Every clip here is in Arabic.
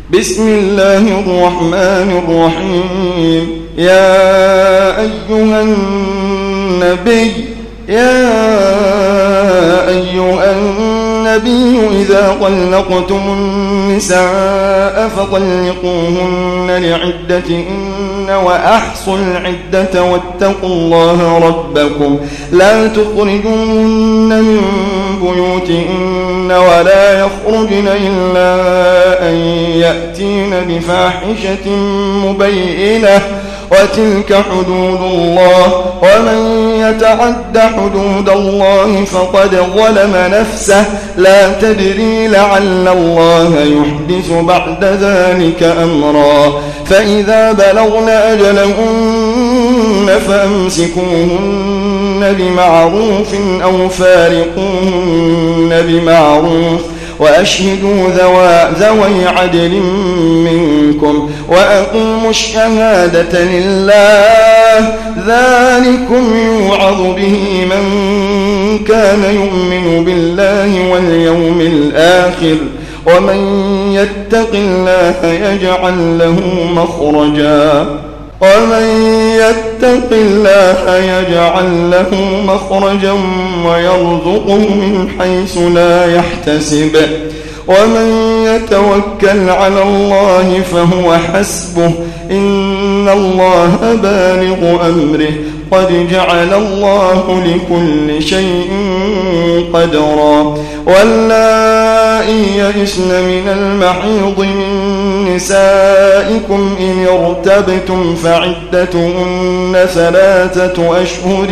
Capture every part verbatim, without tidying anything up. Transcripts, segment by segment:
بسم الله الرحمن الرحيم. يا أيها النبي يا أيها النبي إذا طلقتم النساء فطلقوهن لعدتهن وأحصوا العدة واتقوا الله ربكم لا تخرجوهن من بيوتهن ولا يخرجن إلا أن يأتين بفاحشة مبينة وتلك حدود الله ومن يتعد حدود الله فقد ظلم نفسه لا تدري لعل الله يحدث بعد ذلك أمرا فإذا بلغن أجلهن فأمسكوهن بمعروف أو فارقوهن بمعروف وأشهدوا ذوي عدل منكم وأقيموا الشهادة لله ذلكم يوعظ به من كان يؤمن بالله واليوم الآخر ومن يتق الله يجعل له مخرجا ومن يتق الله يجعل له مخرجا ويرزقه من حيث لا يحتسب ومن يتوكل على الله فهو حسبه إن الله بالغ أمره قد جعل الله لكل شيء قدرا واللائي يئسن من المحيض من نسائكم إن ارتبتم فعدتهن ثلاثة أشهر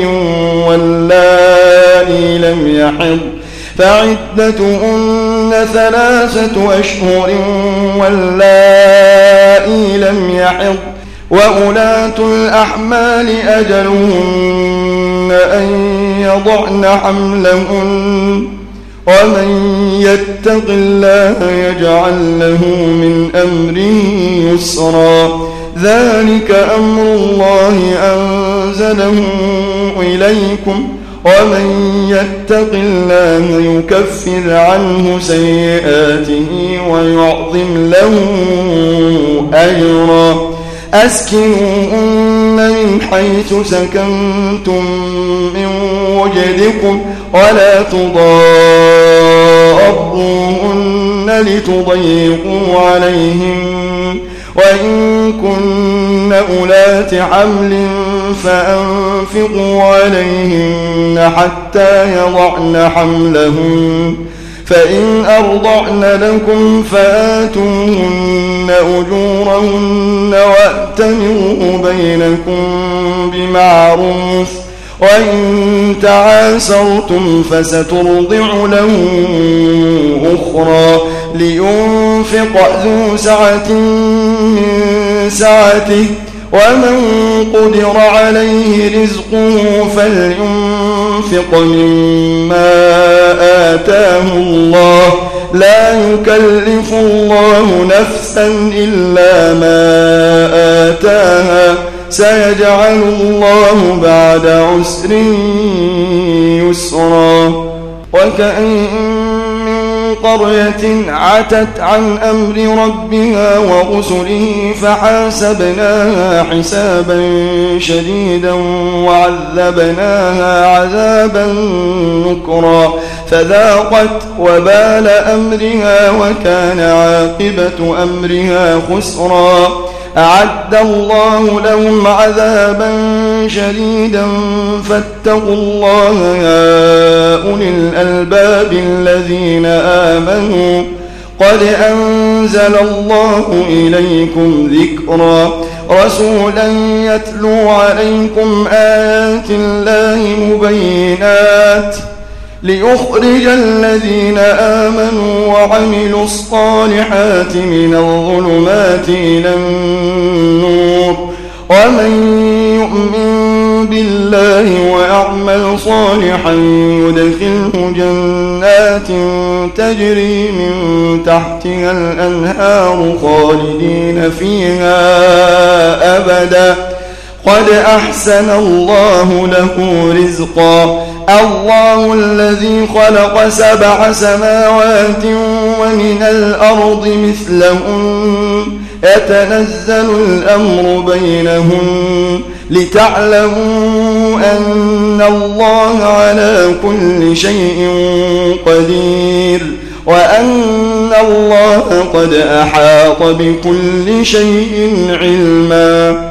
واللائي لم يحض فعدتهن ثلاثة أشهر واللائي لم يحض وأولاة الأحمال أجلهن أن يضعن حملهن ومن يتق الله يجعل له من أمره يسرا ذلك أمر الله أنزله إليكم ومن يتق الله يكفر عنه سيئاته ويعظم له أجرا أسكنوهن من حيث سكنتم من وجدكم ولا تضاروهن لتضيقوا عليهم وإن كن أولات حمل فأنفقوا عليهن حتى يضعن حملهن فإن أرضعن لكم فآتوهن أجورهن وأتمروا بينكم بمعروف وإن تعاسرتم فسترضع له أخرى لينفق ذو سعة من سعته ومن قدر عليه رزقه فلينفق مما آتاه الله لا يكلف الله نفسا إلا ما آتاها سيجعل الله بعد عسر يسرا وكأين قرية عتت عن أمر ربها ورسله فحاسبناها حسابا شديدا وعذبناها عذابا نكرا فذاقت وبال أمرها وكان عاقبة أمرها خسرا أعد الله لهم عذابا شديدا فاتقوا الله يا أولي الألباب الذين آمنوا قد أنزل الله إليكم ذكرا رسولا يتلو عليكم آيات الله مبينات ليخرج الذين آمنوا وعملوا الصالحات من الظلمات إلى النور ومن يؤمن بالله ويعمل صالحا يدخله جنات تجري من تحتها الأنهار خالدين فيها أبدا قد أحسن الله له رزقا الله الذي خلق سبع سماوات ومن الأرض مثلهن يتنزل الأمر بينهن لتعلموا أن الله على كل شيء قدير وأن الله قد أحاط بكل شيء علما